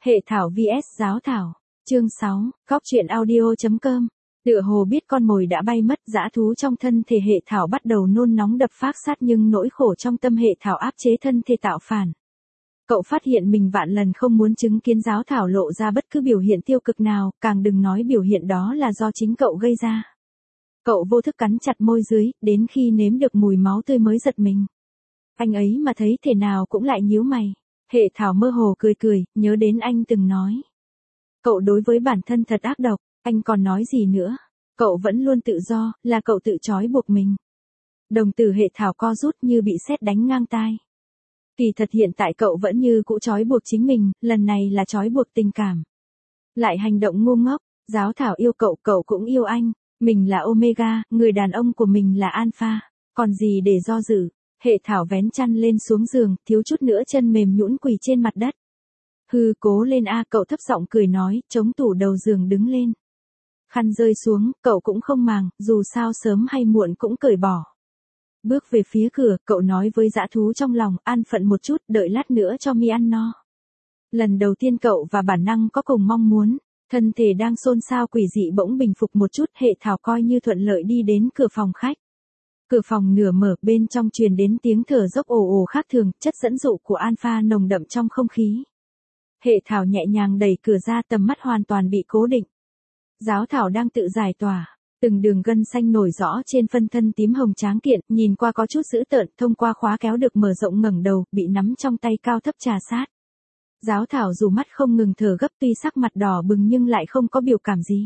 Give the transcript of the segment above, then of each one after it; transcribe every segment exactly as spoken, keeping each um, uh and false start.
Hệ thảo vs giáo thảo. Chương sáu, Cóc truyện audio chấm com. Tựa hồ biết con mồi đã bay mất, dã thú trong thân thể hệ thảo bắt đầu nôn nóng đập phác sát, nhưng nỗi khổ trong tâm hệ thảo áp chế thân thể tạo phản. Cậu phát hiện mình vạn lần không muốn chứng kiến giáo thảo lộ ra bất cứ biểu hiện tiêu cực nào, càng đừng nói biểu hiện đó là do chính cậu gây ra. Cậu vô thức cắn chặt môi dưới, đến khi nếm được mùi máu tươi mới giật mình. Anh ấy mà thấy thể nào cũng lại nhíu mày. Hệ thảo mơ hồ cười cười, nhớ đến anh từng nói. Cậu đối với bản thân thật ác độc, anh còn nói gì nữa? Cậu vẫn luôn tự do, là cậu tự trói buộc mình. Đồng tử hệ thảo co rút như bị sét đánh ngang tai. Kỳ thật hiện tại cậu vẫn như cũ trói buộc chính mình, lần này là trói buộc tình cảm. Lại hành động ngu ngốc, giáo thảo yêu cậu, cậu cũng yêu anh. Mình là Omega, người đàn ông của mình là Alpha. Còn gì để do dự? Hệ thảo vén chăn lên xuống giường, thiếu chút nữa chân mềm nhũn quỳ trên mặt đất. Hư, cố lên a, cậu thấp giọng cười nói, chống tủ đầu giường đứng lên. Khăn rơi xuống, cậu cũng không màng, dù sao sớm hay muộn cũng cởi bỏ. Bước về phía cửa, cậu nói với dã thú trong lòng, an phận một chút, đợi lát nữa cho mi ăn no. Lần đầu tiên cậu và bản năng có cùng mong muốn, thân thể đang xôn xao quỷ dị bỗng bình phục một chút, hệ thảo coi như thuận lợi đi đến cửa phòng khách. Cửa phòng nửa mở, bên trong truyền đến tiếng thở dốc ồ ồ khác thường, chất dẫn dụ của Alpha nồng đậm trong không khí. Hệ thảo nhẹ nhàng đẩy cửa ra, tầm mắt hoàn toàn bị cố định. Giáo thảo đang tự giải tỏa, từng đường gân xanh nổi rõ trên phân thân tím hồng tráng kiện, nhìn qua có chút dữ tợn, thông qua khóa kéo được mở rộng ngẩng đầu, bị nắm trong tay cao thấp trà sát. Giáo thảo dù mắt không ngừng thở gấp, tuy sắc mặt đỏ bừng nhưng lại không có biểu cảm gì.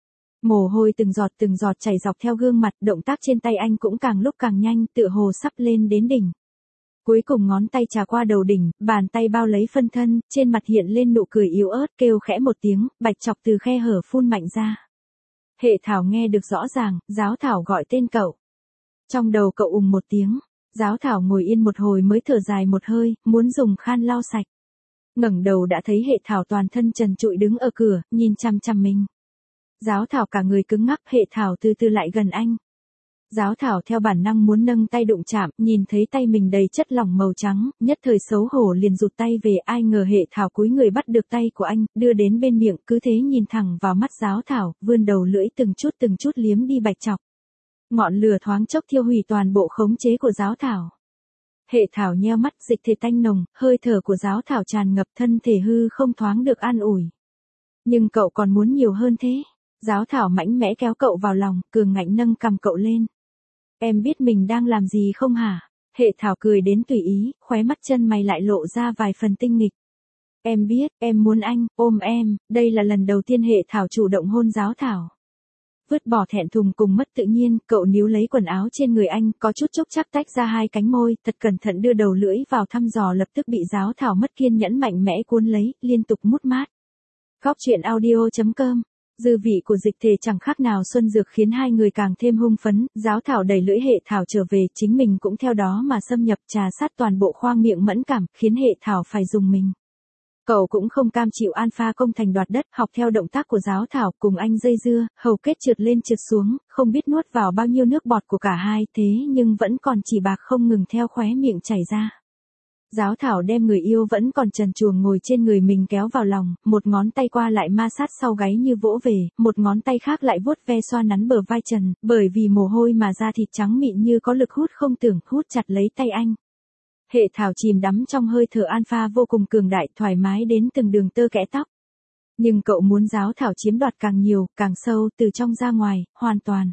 Mồ hôi từng giọt từng giọt chảy dọc theo gương mặt, động tác trên tay anh cũng càng lúc càng nhanh, tựa hồ sắp lên đến đỉnh. Cuối cùng ngón tay trà qua đầu đỉnh, bàn tay bao lấy phân thân, trên mặt hiện lên nụ cười yếu ớt, kêu khẽ một tiếng, bạch chọc từ khe hở phun mạnh ra. Hệ thảo nghe được rõ ràng, giáo thảo gọi tên cậu. Trong đầu cậu ùng một tiếng, giáo thảo ngồi yên một hồi mới thở dài một hơi, muốn dùng khăn lau sạch. Ngẩng đầu đã thấy hệ thảo toàn thân trần trụi đứng ở cửa, nhìn chăm chăm mình. Giáo thảo cả người cứng ngắc, hệ thảo từ từ lại gần anh. Giáo thảo theo bản năng muốn nâng tay đụng chạm, nhìn thấy tay mình đầy chất lỏng màu trắng, nhất thời xấu hổ liền rụt tay về, ai ngờ hệ thảo cúi người bắt được tay của anh, đưa đến bên miệng, cứ thế nhìn thẳng vào mắt giáo thảo, vươn đầu lưỡi từng chút từng chút liếm đi bạch chọc. Ngọn lửa thoáng chốc thiêu hủy toàn bộ khống chế của giáo thảo. Hệ thảo nheo mắt, dịch thể tanh nồng, hơi thở của giáo thảo tràn ngập, thân thể hư không thoáng được an ủi. Nhưng cậu còn muốn nhiều hơn thế. Giáo thảo mạnh mẽ kéo cậu vào lòng, cường ngạnh nâng cằm cậu lên. Em biết mình đang làm gì không hả? Hệ thảo cười đến tùy ý, khóe mắt chân mày lại lộ ra vài phần tinh nghịch. Em biết, em muốn anh, ôm em, đây là lần đầu tiên hệ thảo chủ động hôn giáo thảo. Vứt bỏ thẹn thùng cùng mất tự nhiên, cậu níu lấy quần áo trên người anh, có chút chốc chắc tách ra hai cánh môi, thật cẩn thận đưa đầu lưỡi vào thăm dò, lập tức bị giáo thảo mất kiên nhẫn mạnh mẽ cuốn lấy, liên tục mút mát. Cóc truyện audio chấm com. Dư vị của dịch thể chẳng khác nào xuân dược khiến hai người càng thêm hung phấn, giáo thảo đẩy lưỡi hệ thảo trở về, chính mình cũng theo đó mà xâm nhập, trà sát toàn bộ khoang miệng mẫn cảm, khiến hệ thảo phải dùng mình. Cậu cũng không cam chịu Alpha công thành đoạt đất, học theo động tác của giáo thảo, cùng anh dây dưa, hầu kết trượt lên trượt xuống, không biết nuốt vào bao nhiêu nước bọt của cả hai, thế nhưng vẫn còn chỉ bạc không ngừng theo khóe miệng chảy ra. Giáo thảo đem người yêu vẫn còn trần truồng ngồi trên người mình kéo vào lòng, một ngón tay qua lại ma sát sau gáy như vỗ về, một ngón tay khác lại vuốt ve xoa nắn bờ vai trần, bởi vì mồ hôi mà da thịt trắng mịn như có lực hút không tưởng, hút chặt lấy tay anh. Hệ thảo chìm đắm trong hơi thở Alpha vô cùng cường đại, thoải mái đến từng đường tơ kẽ tóc. Nhưng cậu muốn giáo thảo chiếm đoạt càng nhiều, càng sâu, từ trong ra ngoài, hoàn toàn.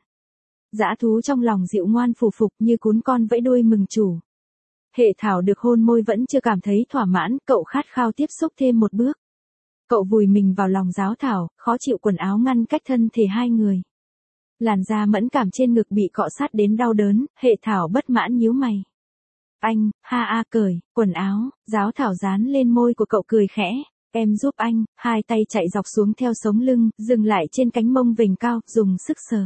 Dã thú trong lòng dịu ngoan phù phục như cún con vẫy đuôi mừng chủ. Hệ thảo được hôn môi vẫn chưa cảm thấy thỏa mãn, cậu khát khao tiếp xúc thêm một bước. Cậu vùi mình vào lòng giáo thảo, khó chịu quần áo ngăn cách thân thể hai người. Làn da mẫn cảm trên ngực bị cọ sát đến đau đớn, hệ thảo bất mãn nhíu mày. Anh, ha a cởi, quần áo, giáo thảo dán lên môi của cậu cười khẽ. Em giúp anh, hai tay chạy dọc xuống theo sống lưng, dừng lại trên cánh mông vểnh cao, dùng sức sờ.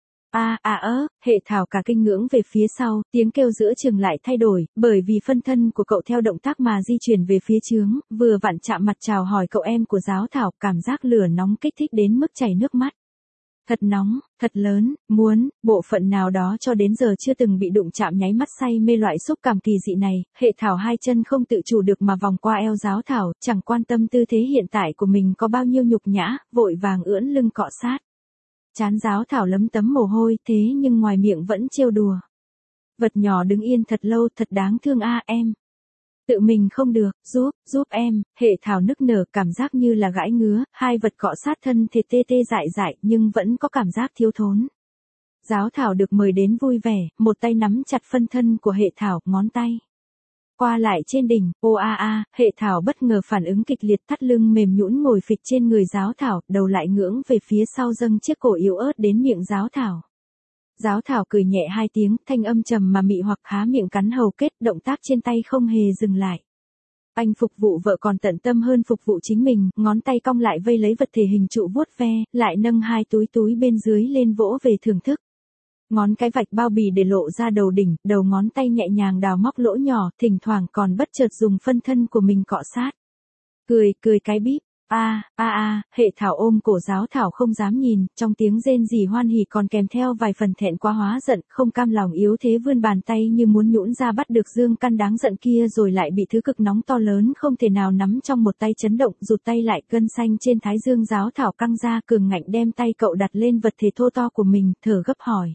A a ớ, hệ thảo cả kinh ngưỡng về phía sau, tiếng kêu giữa chừng lại thay đổi, bởi vì phân thân của cậu theo động tác mà di chuyển về phía chướng, vừa vặn chạm mặt chào hỏi cậu em của giáo thảo, cảm giác lửa nóng kích thích đến mức chảy nước mắt. Thật nóng, thật lớn, muốn, bộ phận nào đó cho đến giờ chưa từng bị đụng chạm nháy mắt say mê loại xúc cảm kỳ dị này, hệ thảo hai chân không tự chủ được mà vòng qua eo giáo thảo, chẳng quan tâm tư thế hiện tại của mình có bao nhiêu nhục nhã, vội vàng ưỡn lưng cọ sát. Trán giáo thảo lấm tấm mồ hôi thế nhưng ngoài miệng vẫn trêu đùa. Vật nhỏ đứng yên thật lâu thật đáng thương a em. Tự mình không được, giúp, giúp em, hệ thảo nức nở cảm giác như là gãi ngứa, hai vật cọ sát thân thể tê tê dại dại nhưng vẫn có cảm giác thiếu thốn. Giáo thảo được mời đến vui vẻ, một tay nắm chặt phân thân của hệ thảo, ngón tay qua lại trên đỉnh, ô a a, hệ thảo bất ngờ phản ứng kịch liệt thắt lưng mềm nhũn ngồi phịch trên người giáo thảo, đầu lại ngưỡng về phía sau dâng chiếc cổ yếu ớt đến miệng giáo thảo. Giáo thảo cười nhẹ hai tiếng, thanh âm trầm mà mị hoặc há miệng cắn hầu kết, động tác trên tay không hề dừng lại. Anh phục vụ vợ còn tận tâm hơn phục vụ chính mình, ngón tay cong lại vây lấy vật thể hình trụ vuốt ve, lại nâng hai túi túi bên dưới lên vỗ về thưởng thức. Ngón cái vạch bao bì để lộ ra đầu đỉnh, đầu ngón tay nhẹ nhàng đào móc lỗ nhỏ, thỉnh thoảng còn bất chợt dùng phân thân của mình cọ sát. Cười, cười cái bíp. A, a a, hệ thảo ôm cổ giáo thảo không dám nhìn, trong tiếng rên rỉ hoan hỉ còn kèm theo vài phần thẹn quá hóa giận, không cam lòng yếu thế vươn bàn tay như muốn nhũn ra bắt được dương căn đáng giận kia rồi lại bị thứ cực nóng to lớn không thể nào nắm trong một tay chấn động, rụt tay lại, gân xanh trên thái dương giáo thảo căng ra, cường ngạnh đem tay cậu đặt lên vật thể thô to của mình, thở gấp hỏi.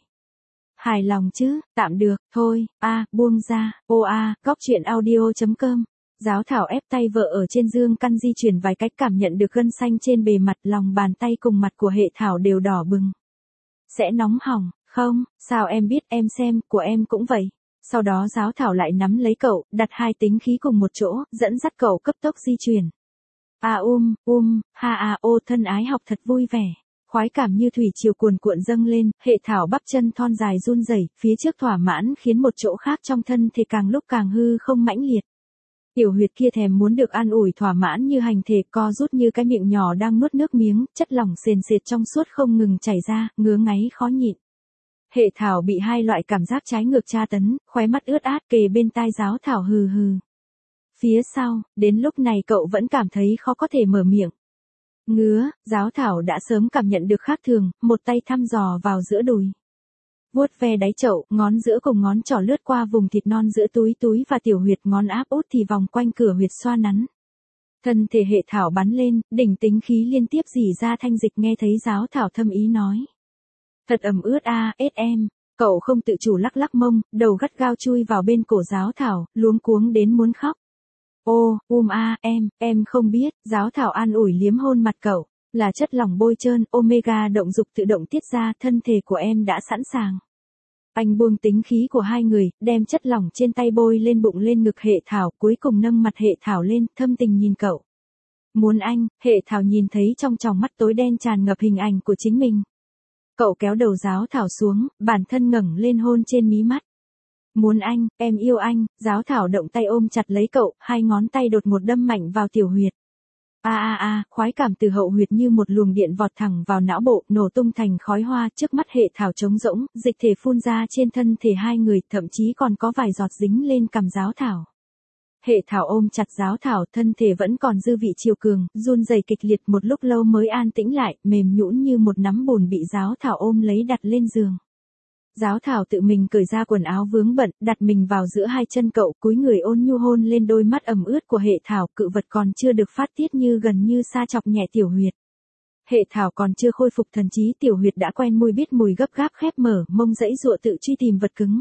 Hài lòng chứ, tạm được, thôi, a, buông ra, ô a, góc truyện audio chấm com. Giáo thảo ép tay vợ ở trên dương căn di chuyển vài cách cảm nhận được gân xanh trên bề mặt, lòng bàn tay cùng mặt của hệ thảo đều đỏ bừng. Sẽ nóng hỏng, không, sao em biết, em xem, của em cũng vậy. Sau đó giáo thảo lại nắm lấy cậu, đặt hai tính khí cùng một chỗ, dẫn dắt cậu cấp tốc di chuyển. À um, um, ha à ô thân ái học thật vui vẻ. Khoái cảm như thủy triều cuồn cuộn dâng lên, hệ thảo bắp chân thon dài run rẩy, phía trước thỏa mãn khiến một chỗ khác trong thân thể càng lúc càng hư không mãnh liệt. Tiểu huyệt kia thèm muốn được an ủi thỏa mãn như hành thể co rút như cái miệng nhỏ đang nuốt nước miếng, chất lỏng sền sệt trong suốt không ngừng chảy ra, ngứa ngáy khó nhịn. Hệ thảo bị hai loại cảm giác trái ngược tra tấn, khóe mắt ướt át kề bên tai giáo thảo hừ hừ. Phía sau, đến lúc này cậu vẫn cảm thấy khó có thể mở miệng. Ngứa, giáo thảo đã sớm cảm nhận được khác thường, một tay thăm dò vào giữa đùi. Vuốt ve đáy chậu, ngón giữa cùng ngón trỏ lướt qua vùng thịt non giữa túi túi và tiểu huyệt, ngón áp út thì vòng quanh cửa huyệt xoa nắn. Thân thể hệ thảo bắn lên, đỉnh tính khí liên tiếp rỉ ra thanh dịch, nghe thấy giáo thảo thâm ý nói. Thật ẩm ướt a, ết em. Cậu không tự chủ lắc lắc mông, đầu gắt gao chui vào bên cổ giáo thảo, luống cuống đến muốn khóc. Ô, um a, em, em không biết, giáo thảo an ủi liếm hôn mặt cậu. Là chất lỏng bôi trơn, omega động dục tự động tiết ra, thân thể của em đã sẵn sàng. Anh buông tính khí của hai người, đem chất lỏng trên tay bôi lên bụng lên ngực hệ thảo, cuối cùng nâng mặt hệ thảo lên, thâm tình nhìn cậu. Muốn anh, hệ thảo nhìn thấy trong tròng mắt tối đen tràn ngập hình ảnh của chính mình. Cậu kéo đầu giáo thảo xuống, bản thân ngẩng lên hôn trên mí mắt. Muốn anh, em yêu anh, giáo thảo động tay ôm chặt lấy cậu, hai ngón tay đột ngột đâm mạnh vào tiểu huyệt. A a a, khoái cảm từ hậu huyệt như một luồng điện vọt thẳng vào não bộ, nổ tung thành khói hoa, trước mắt hệ thảo trống rỗng, dịch thể phun ra trên thân thể hai người, thậm chí còn có vài giọt dính lên cằm giáo thảo. Hệ thảo ôm chặt giáo thảo, thân thể vẫn còn dư vị chiều cường, run rẩy kịch liệt một lúc lâu mới an tĩnh lại, mềm nhũn như một nắm bùn bị giáo thảo ôm lấy đặt lên giường. Giáo thảo tự mình cởi ra quần áo vướng bận, đặt mình vào giữa hai chân cậu, cúi người ôn nhu hôn lên đôi mắt ẩm ướt của hệ thảo, cự vật còn chưa được phát tiết như gần như sa chọc nhẹ tiểu huyệt. Hệ thảo còn chưa khôi phục thần trí, tiểu huyệt đã quen mùi biết mùi gấp gáp khép mở, mông dãy dụa tự truy tìm vật cứng.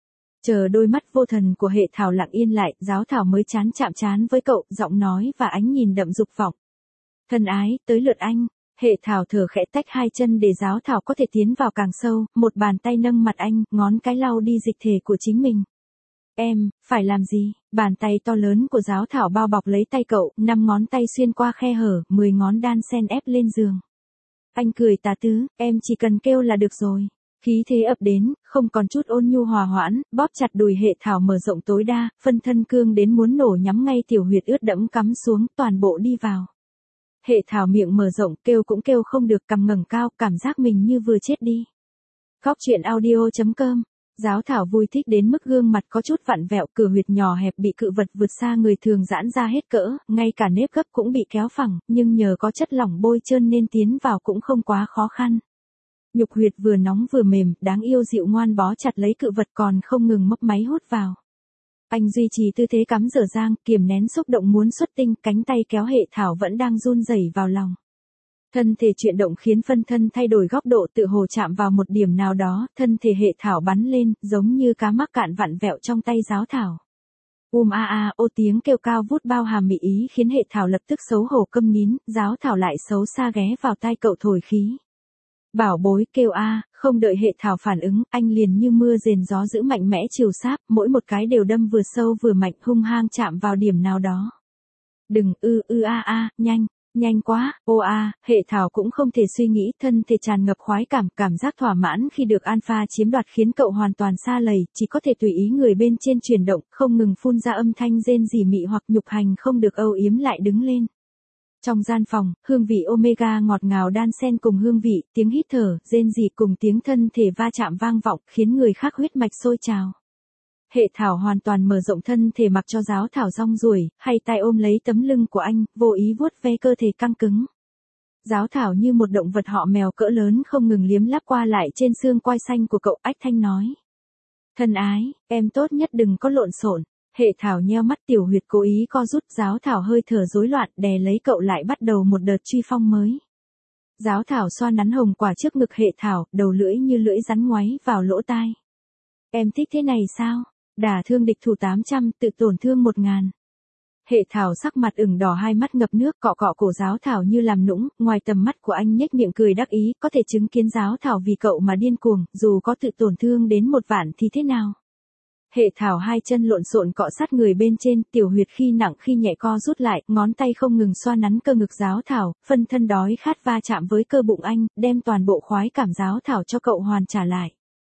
Chờ đôi mắt vô thần của hệ thảo lặng yên lại, giáo thảo mới chán chạm chán với cậu, giọng nói và ánh nhìn đậm dục vọng. Thân ái, tới lượt anh. Hệ thảo thở khẽ tách hai chân để giáo thảo có thể tiến vào càng sâu, một bàn tay nâng mặt anh, ngón cái lau đi dịch thể của chính mình. Em, phải làm gì? Bàn tay to lớn của giáo thảo bao bọc lấy tay cậu, năm ngón tay xuyên qua khe hở, mười ngón đan sen ép lên giường. Anh cười tà tứ, em chỉ cần kêu là được rồi. Khí thế ập đến, không còn chút ôn nhu hòa hoãn, bóp chặt đùi hệ thảo mở rộng tối đa, phân thân cương đến muốn nổ nhắm ngay tiểu huyệt ướt đẫm cắm xuống, toàn bộ đi vào. Hệ thảo miệng mở rộng, kêu cũng kêu không được, cằm ngẩng cao, cảm giác mình như vừa chết đi. Góc truyện audio chấm com. Giáo thảo vui thích đến mức gương mặt có chút vặn vẹo, cửa huyệt nhỏ hẹp bị cự vật vượt xa người thường giãn ra hết cỡ, ngay cả nếp gấp cũng bị kéo phẳng, nhưng nhờ có chất lỏng bôi trơn nên tiến vào cũng không quá khó khăn. Nhục huyệt vừa nóng vừa mềm, đáng yêu dịu ngoan bó chặt lấy cự vật còn không ngừng mấp máy hút vào. Anh duy trì tư thế cắm dở dang, kiềm nén xúc động muốn xuất tinh, cánh tay kéo hệ thảo vẫn đang run rẩy vào lòng. Thân thể chuyển động khiến phân thân thay đổi góc độ tự hồ chạm vào một điểm nào đó, thân thể hệ thảo bắn lên, giống như cá mắc cạn vặn vẹo trong tay giáo thảo. Um a a, ô tiếng kêu cao vút bao hàm mị ý khiến hệ thảo lập tức xấu hổ câm nín, giáo thảo lại xấu xa ghé vào tai cậu thổi khí. Bảo bối kêu a, không đợi hệ thảo phản ứng, anh liền như mưa rền gió dữ mạnh mẽ chiều sáp, mỗi một cái đều đâm vừa sâu vừa mạnh hung hăng chạm vào điểm nào đó. Đừng ư ư a a, nhanh. Nhanh quá, ô a, hệ thảo cũng không thể suy nghĩ, thân thể tràn ngập khoái cảm, cảm giác thỏa mãn khi được alpha chiếm đoạt khiến cậu hoàn toàn sa lầy, chỉ có thể tùy ý người bên trên chuyển động, không ngừng phun ra âm thanh rên rỉ mị hoặc nhục hành không được âu yếm lại đứng lên. Trong gian phòng, hương vị omega ngọt ngào đan xen cùng hương vị, tiếng hít thở, rên rỉ cùng tiếng thân thể va chạm vang vọng, khiến người khác huyết mạch sôi trào. Hệ thảo hoàn toàn mở rộng thân thể mặc cho giáo thảo rong ruổi, hay tay ôm lấy tấm lưng của anh, vô ý vuốt ve cơ thể căng cứng. Giáo thảo như một động vật họ mèo cỡ lớn không ngừng liếm láp qua lại trên xương quai xanh của cậu, ách thanh nói. Thân ái, em tốt nhất đừng có lộn xộn. Hệ thảo nheo mắt, tiểu huyệt cố ý co rút, giáo thảo hơi thở rối loạn đè lấy cậu lại bắt đầu một đợt truy phong mới. Giáo thảo xoa nắn hồng quả trước ngực hệ thảo, đầu lưỡi như lưỡi rắn ngoáy vào lỗ tai. Em thích thế này sao? Đả thương địch thủ tám trăm, tự tổn thương một ngàn. Hệ thảo sắc mặt ửng đỏ, hai mắt ngập nước, cọ cọ cổ giáo thảo như làm nũng, ngoài tầm mắt của anh nhếch miệng cười đắc ý, có thể chứng kiến giáo thảo vì cậu mà điên cuồng, dù có tự tổn thương đến một vạn thì thế nào. Hệ thảo hai chân lộn xộn cọ sát người bên trên, tiểu huyệt khi nặng khi nhẹ co rút lại, ngón tay không ngừng xoa nắn cơ ngực giáo thảo, phân thân đói khát va chạm với cơ bụng anh, đem toàn bộ khoái cảm giáo thảo cho cậu hoàn trả lại.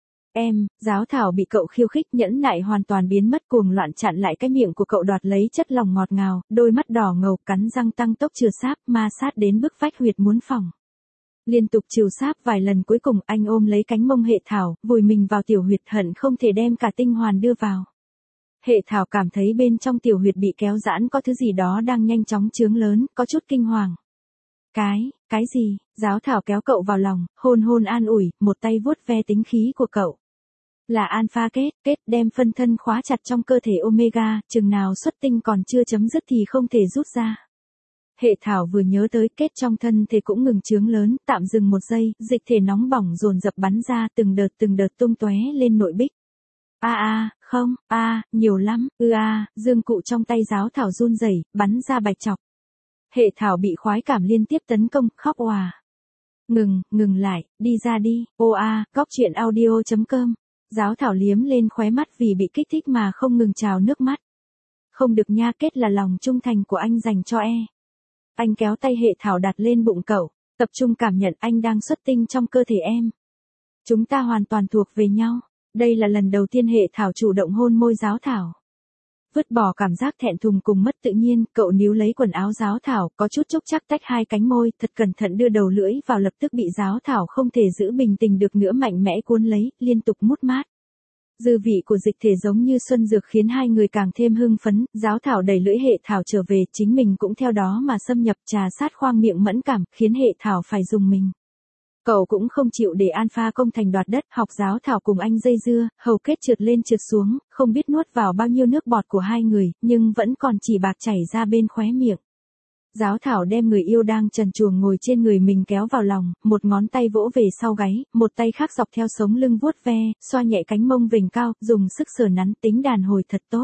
Em, giáo thảo bị cậu khiêu khích nhẫn nại hoàn toàn biến mất, cuồng loạn chặn lại cái miệng của cậu đoạt lấy chất lòng ngọt ngào, đôi mắt đỏ ngầu cắn răng tăng tốc chừa sáp, ma sát đến bức vách huyệt muốn phòng. Liên tục chiều sáp vài lần cuối cùng anh ôm lấy cánh mông hệ thảo, vùi mình vào tiểu huyệt hận không thể đem cả tinh hoàn đưa vào. Hệ thảo cảm thấy bên trong tiểu huyệt bị kéo giãn có thứ gì đó đang nhanh chóng chướng lớn, có chút kinh hoàng. Cái, cái gì? Giáo thảo kéo cậu vào lòng, hôn hôn an ủi, một tay vuốt ve tính khí của cậu. Là alpha kết, kết đem phân thân khóa chặt trong cơ thể omega, chừng nào xuất tinh còn chưa chấm dứt thì không thể rút ra. Hệ thảo vừa nhớ tới kết trong thân thể cũng ngừng chướng lớn, tạm dừng một giây, dịch thể nóng bỏng dồn dập bắn ra từng đợt từng đợt tung tóe lên nội bích. A a, không, a, nhiều lắm, ư a, dương cụ trong tay giáo thảo run rẩy, bắn ra bạch chọc. Hệ thảo bị khoái cảm liên tiếp tấn công, khóc òa. Ngừng, ngừng lại, đi ra đi, ô a, góc truyện audio chấm com. Giáo thảo liếm lên khóe mắt vì bị kích thích mà không ngừng trào nước mắt. Không được nha, kết là lòng trung thành của anh dành cho e. Anh kéo tay hệ thảo đặt lên bụng cậu, tập trung cảm nhận anh đang xuất tinh trong cơ thể em. Chúng ta hoàn toàn thuộc về nhau. Đây là lần đầu tiên hệ thảo chủ động hôn môi giáo thảo. Vứt bỏ cảm giác thẹn thùng cùng mất tự nhiên, cậu níu lấy quần áo giáo thảo, có chút chốc chắc tách hai cánh môi, thật cẩn thận đưa đầu lưỡi vào, lập tức bị giáo thảo không thể giữ bình tĩnh được nữa mạnh mẽ cuốn lấy, liên tục mút mát. Dư vị của dịch thể giống như xuân dược khiến hai người càng thêm hưng phấn, giáo thảo đẩy lưỡi hệ thảo trở về, chính mình cũng theo đó mà xâm nhập trà sát khoang miệng mẫn cảm, khiến hệ thảo phải dùng mình. Cậu cũng không chịu để alpha công thành đoạt đất, học giáo thảo cùng anh dây dưa, hầu kết trượt lên trượt xuống, không biết nuốt vào bao nhiêu nước bọt của hai người, nhưng vẫn còn chỉ bạc chảy ra bên khóe miệng. Giáo thảo đem người yêu đang trần truồng ngồi trên người mình kéo vào lòng, một ngón tay vỗ về sau gáy, một tay khác dọc theo sống lưng vuốt ve, xoa nhẹ cánh mông vểnh cao, dùng sức sờ nắn, tính đàn hồi thật tốt.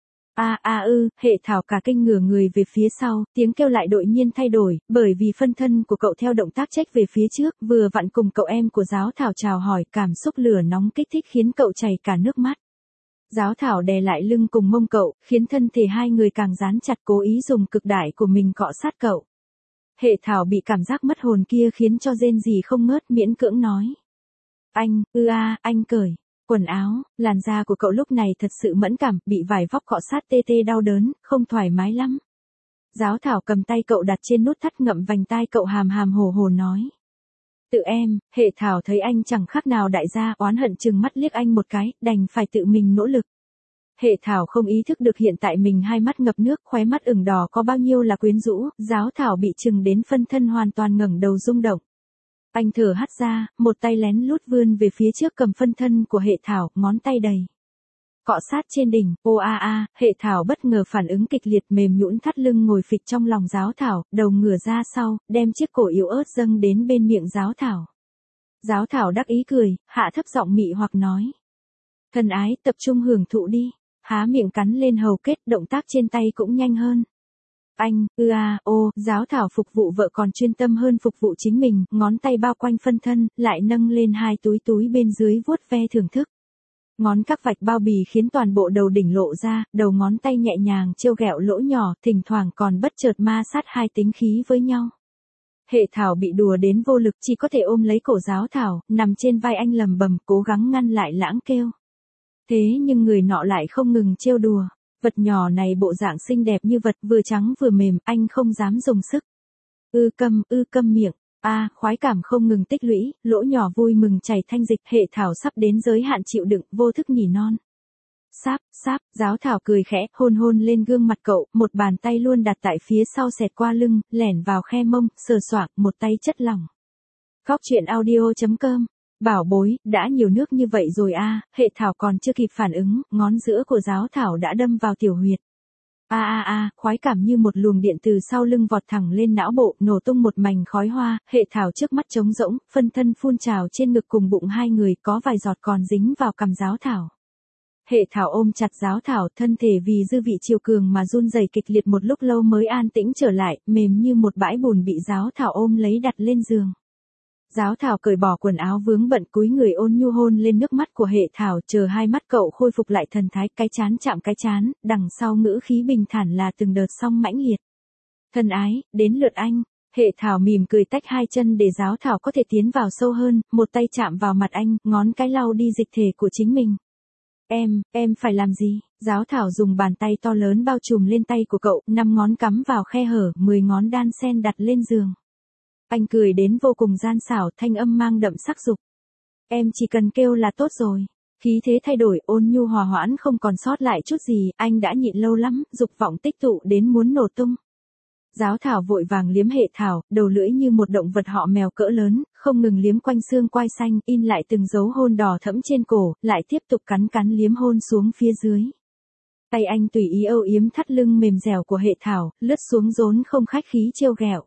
A a ư, hệ thảo cả kinh ngửa người về phía sau, tiếng kêu lại đột nhiên thay đổi, bởi vì phân thân của cậu theo động tác chếch về phía trước, vừa vặn cùng cậu em của giáo thảo chào hỏi, cảm xúc lửa nóng kích thích khiến cậu chảy cả nước mắt. Giáo thảo đè lại lưng cùng mông cậu, khiến thân thể hai người càng dán chặt, cố ý dùng cực đại của mình cọ sát cậu. Hệ thảo bị cảm giác mất hồn kia khiến cho rên rỉ không ngớt, miễn cưỡng nói. Anh, ư a, anh cởi. Quần áo, làn da của cậu lúc này thật sự mẫn cảm, bị vải vóc cọ sát tê tê đau đớn, không thoải mái lắm. Giáo thảo cầm tay cậu đặt trên nút thắt, ngậm vành tai cậu, hàm hàm hồ hồ nói. Tự em, hệ thảo thấy anh chẳng khác nào đại gia, oán hận chừng mắt liếc anh một cái, đành phải tự mình nỗ lực. Hệ thảo không ý thức được hiện tại mình hai mắt ngập nước, khóe mắt ửng đỏ có bao nhiêu là quyến rũ, giáo thảo bị chừng đến phân thân hoàn toàn ngẩng đầu rung động. Anh thở hắt ra, một tay lén lút vươn về phía trước cầm phân thân của hệ thảo, ngón tay đầy. Cọ sát trên đỉnh, ô a a, hệ thảo bất ngờ phản ứng kịch liệt mềm nhũn thắt lưng ngồi phịch trong lòng giáo thảo, đầu ngửa ra sau, đem chiếc cổ yếu ớt dâng đến bên miệng giáo thảo. Giáo thảo đắc ý cười, hạ thấp giọng mị hoặc nói. Thân ái, tập trung hưởng thụ đi, há miệng cắn lên hầu kết, động tác trên tay cũng nhanh hơn. Anh, ư a, ô, giáo thảo phục vụ vợ còn chuyên tâm hơn phục vụ chính mình, ngón tay bao quanh phân thân, lại nâng lên hai túi túi bên dưới vuốt ve thưởng thức. Ngón các vạch bao bì khiến toàn bộ đầu đỉnh lộ ra, đầu ngón tay nhẹ nhàng trêu ghẹo lỗ nhỏ, thỉnh thoảng còn bất chợt ma sát hai tính khí với nhau. Hệ thảo bị đùa đến vô lực chỉ có thể ôm lấy cổ giáo thảo, nằm trên vai anh lầm bầm cố gắng ngăn lại lãng kêu. Thế nhưng người nọ lại không ngừng trêu đùa. Vật nhỏ này bộ dạng xinh đẹp như vật vừa trắng vừa mềm, anh không dám dùng sức. Ư câm, ư câm miệng. A, à, khoái cảm không ngừng tích lũy, lỗ nhỏ vui mừng chảy thanh dịch, hệ thảo sắp đến giới hạn chịu đựng, vô thức nhỉ non. Sáp, sáp, giáo thảo cười khẽ, hôn hôn lên gương mặt cậu, một bàn tay luôn đặt tại phía sau xẹt qua lưng, lẻn vào khe mông, sờ soạng, một tay chất lỏng. Góc truyện audio chấm com. Bảo bối, đã nhiều nước như vậy rồi a, à, hệ thảo còn chưa kịp phản ứng, ngón giữa của giáo thảo đã đâm vào tiểu huyệt. A a a, khoái cảm như một luồng điện từ sau lưng vọt thẳng lên não bộ, nổ tung một mảnh khói hoa, hệ thảo trước mắt trống rỗng, phân thân phun trào trên ngực cùng bụng hai người, có vài giọt còn dính vào cằm giáo thảo. Hệ thảo ôm chặt giáo thảo, thân thể vì dư vị chiều cường mà run rẩy kịch liệt một lúc lâu mới an tĩnh trở lại, mềm như một bãi bùn bị giáo thảo ôm lấy đặt lên giường. Giáo thảo cởi bỏ quần áo vướng bận cúi người ôn nhu hôn lên nước mắt của hệ thảo, chờ hai mắt cậu khôi phục lại thần thái, cái chán chạm cái chán, đằng sau ngữ khí bình thản là từng đợt song mãnh liệt. Thân ái, đến lượt anh. Hệ thảo mỉm cười tách hai chân để giáo thảo có thể tiến vào sâu hơn, một tay chạm vào mặt anh, ngón cái lau đi dịch thể của chính mình. Em, em phải làm gì? Giáo thảo dùng bàn tay to lớn bao trùm lên tay của cậu, năm ngón cắm vào khe hở, mười ngón đan sen đặt lên giường. Anh cười đến vô cùng gian xảo, thanh âm mang đậm sắc dục. Em chỉ cần kêu là tốt rồi. Khí thế thay đổi, ôn nhu hòa hoãn không còn sót lại chút gì, anh đã nhịn lâu lắm, dục vọng tích tụ đến muốn nổ tung. Giáo thảo vội vàng liếm hệ thảo, đầu lưỡi như một động vật họ mèo cỡ lớn, không ngừng liếm quanh xương quai xanh, in lại từng dấu hôn đỏ thẫm trên cổ, lại tiếp tục cắn cắn liếm hôn xuống phía dưới. Tay anh tùy ý âu yếm thắt lưng mềm dẻo của hệ thảo, lướt xuống rốn không khách khí trêu ghẹo.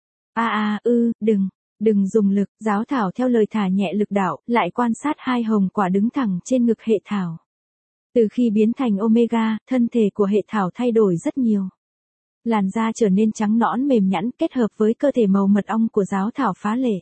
A a, ư, đừng, đừng dùng lực, giáo thảo theo lời thả nhẹ lực đạo, lại quan sát hai hồng quả đứng thẳng trên ngực hệ thảo. Từ khi biến thành Omega, thân thể của hệ thảo thay đổi rất nhiều. Làn da trở nên trắng nõn mềm nhẵn kết hợp với cơ thể màu mật ong của giáo thảo phá lệ.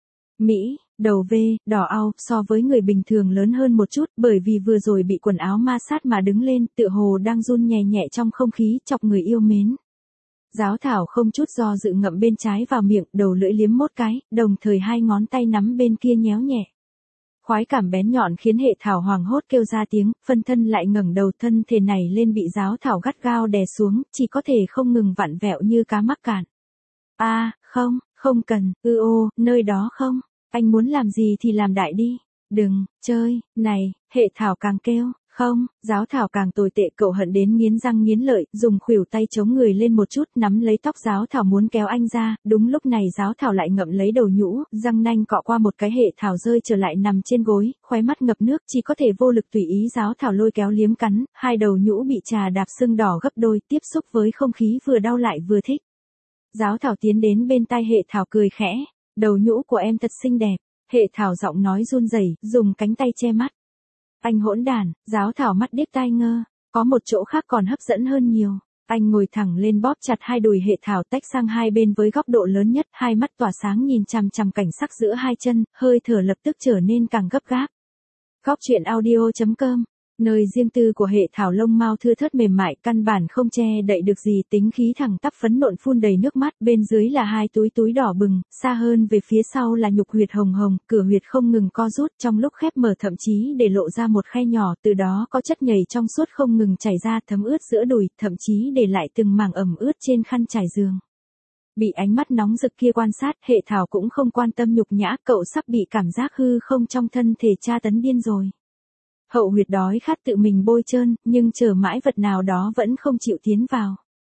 Mỹ, đầu V, đỏ au, so với người bình thường lớn hơn một chút bởi vì vừa rồi bị quần áo ma sát mà đứng lên, tựa hồ đang run nhẹ nhẹ trong không khí, chọc người yêu mến. Giáo thảo không chút do dự ngậm bên trái vào miệng, đầu lưỡi liếm mốt cái, đồng thời hai ngón tay nắm bên kia nhéo nhẹ. Khoái cảm bén nhọn khiến hệ thảo hoảng hốt kêu ra tiếng, phân thân lại ngẩng đầu, thân thể này lên bị giáo thảo gắt gao đè xuống, chỉ có thể không ngừng vặn vẹo như cá mắc cạn. A, à, không, không cần, ư ô, nơi đó không, anh muốn làm gì thì làm đại đi, đừng, chơi, này, hệ thảo càng kêu. Không, giáo thảo càng tồi tệ, cậu hận đến nghiến răng nghiến lợi, dùng khuỷu tay chống người lên một chút, nắm lấy tóc giáo thảo muốn kéo anh ra, đúng lúc này giáo thảo lại ngậm lấy đầu nhũ, răng nanh cọ qua một cái, hệ thảo rơi trở lại nằm trên gối, khóe mắt ngập nước, chỉ có thể vô lực tùy ý giáo thảo lôi kéo liếm cắn, hai đầu nhũ bị trà đạp sưng đỏ gấp đôi, tiếp xúc với không khí vừa đau lại vừa thích. Giáo thảo tiến đến bên tai hệ thảo cười khẽ, đầu nhũ của em thật xinh đẹp, hệ thảo giọng nói run rẩy, dùng cánh tay che mắt. Anh hỗn đản, giáo thảo mắt điếc tai ngơ, có một chỗ khác còn hấp dẫn hơn nhiều. Anh ngồi thẳng lên bóp chặt hai đùi hệ thảo tách sang hai bên với góc độ lớn nhất, hai mắt tỏa sáng nhìn chằm chằm cảnh sắc giữa hai chân, hơi thở lập tức trở nên càng gấp gáp. Góc truyện audio chấm com, nơi riêng tư của hệ thảo lông mao thưa thớt mềm mại, căn bản không che đậy được gì, tính khí thẳng tắp phấn nộn phun đầy nước mắt, bên dưới là hai túi túi đỏ bừng, xa hơn về phía sau là nhục huyệt hồng hồng, cửa huyệt không ngừng co rút, trong lúc khép mở thậm chí để lộ ra một khe nhỏ, từ đó có chất nhầy trong suốt không ngừng chảy ra, thấm ướt giữa đùi, thậm chí để lại từng mảng ẩm ướt trên khăn trải giường. Bị ánh mắt nóng rực kia quan sát, hệ thảo cũng không quan tâm nhục nhã, cậu sắp bị cảm giác hư không trong thân thể tra tấn điên rồi. Hậu huyệt đói khát tự mình bôi trơn, nhưng chờ mãi vật nào đó vẫn không chịu tiến vào.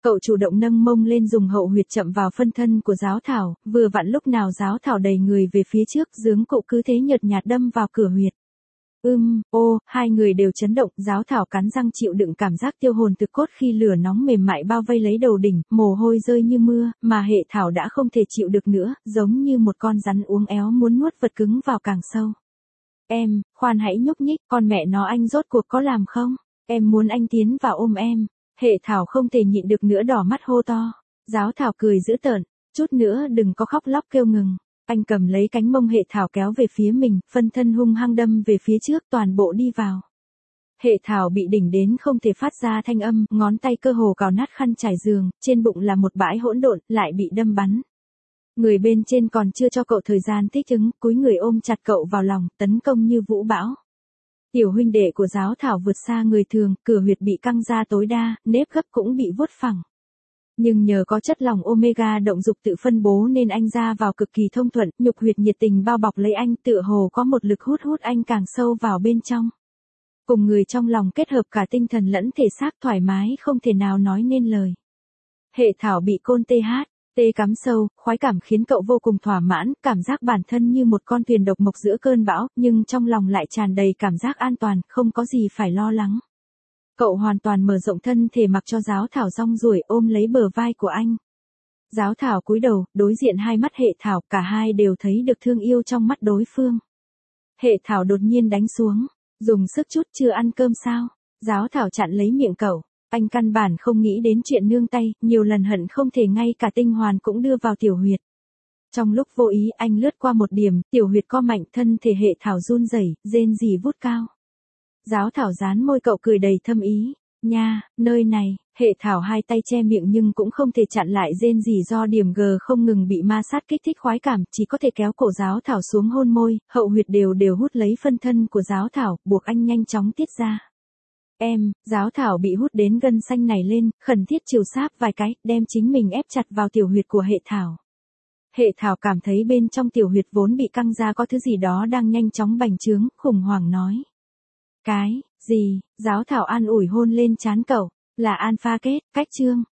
Cậu chủ động nâng mông lên dùng hậu huyệt chậm vào phân thân của giáo thảo, vừa vặn lúc nào giáo thảo đầy người về phía trước, dướng cụ cứ thế nhợt nhạt đâm vào cửa huyệt. Ưm, ô, hai người đều chấn động, giáo thảo cắn răng chịu đựng cảm giác tiêu hồn từ cốt khi lửa nóng mềm mại bao vây lấy đầu đỉnh, mồ hôi rơi như mưa, mà hệ thảo đã không thể chịu được nữa, giống như một con rắn uống éo muốn nuốt vật cứng vào càng sâu. Em, khoan hãy nhúc nhích, con mẹ nó anh rốt cuộc có làm không? Em muốn anh tiến vào ôm em. Hệ thảo không thể nhịn được nữa đỏ mắt hô to. Giáo thảo cười dữ tợn, chút nữa đừng có khóc lóc kêu ngừng. Anh cầm lấy cánh mông hệ thảo kéo về phía mình, phân thân hung hăng đâm về phía trước toàn bộ đi vào. Hệ thảo bị đỉnh đến không thể phát ra thanh âm, ngón tay cơ hồ cào nát khăn trải giường, trên bụng là một bãi hỗn độn, lại bị đâm bắn. Người bên trên còn chưa cho cậu thời gian thích ứng, cúi người ôm chặt cậu vào lòng, tấn công như vũ bão. Tiểu huynh đệ của giáo thảo vượt xa người thường, cửa huyệt bị căng ra tối đa, nếp gấp cũng bị vuốt phẳng. Nhưng nhờ có chất lỏng omega động dục tự phân bố nên anh ra vào cực kỳ thông thuận, nhục huyệt nhiệt tình bao bọc lấy anh, tựa hồ có một lực hút hút anh càng sâu vào bên trong. Cùng người trong lòng kết hợp cả tinh thần lẫn thể xác thoải mái không thể nào nói nên lời. Hệ thảo bị côn tê hát, tê cắm sâu, khoái cảm khiến cậu vô cùng thỏa mãn, cảm giác bản thân như một con thuyền độc mộc giữa cơn bão, nhưng trong lòng lại tràn đầy cảm giác an toàn, không có gì phải lo lắng. Cậu hoàn toàn mở rộng thân thể mặc cho giáo thảo rong ruổi ôm lấy bờ vai của anh. Giáo thảo cúi đầu, đối diện hai mắt hệ thảo, cả hai đều thấy được thương yêu trong mắt đối phương. Hệ thảo đột nhiên đánh xuống, dùng sức chút chưa ăn cơm sao? Giáo thảo chặn lấy miệng cậu. Anh căn bản không nghĩ đến chuyện nương tay, nhiều lần hận không thể ngay cả tinh hoàn cũng đưa vào tiểu huyệt. Trong lúc vô ý anh lướt qua một điểm, tiểu huyệt co mạnh, thân thể hệ thảo run rẩy, rên rỉ vút cao. Giáo thảo dán môi cậu cười đầy thâm ý. Nha, nơi này, hệ thảo hai tay che miệng nhưng cũng không thể chặn lại rên rỉ do điểm G không ngừng bị ma sát kích thích khoái cảm, chỉ có thể kéo cổ giáo thảo xuống hôn môi, hậu huyệt đều đều hút lấy phân thân của giáo thảo, buộc anh nhanh chóng tiết ra. Em, giáo thảo bị hút đến gân xanh này lên, khẩn thiết chiều sáp vài cái, đem chính mình ép chặt vào tiểu huyệt của hệ thảo. Hệ thảo cảm thấy bên trong tiểu huyệt vốn bị căng ra có thứ gì đó đang nhanh chóng bành trướng, khủng hoảng nói. Cái, gì, giáo thảo an ủi hôn lên trán cậu, là alpha kết, cách chương.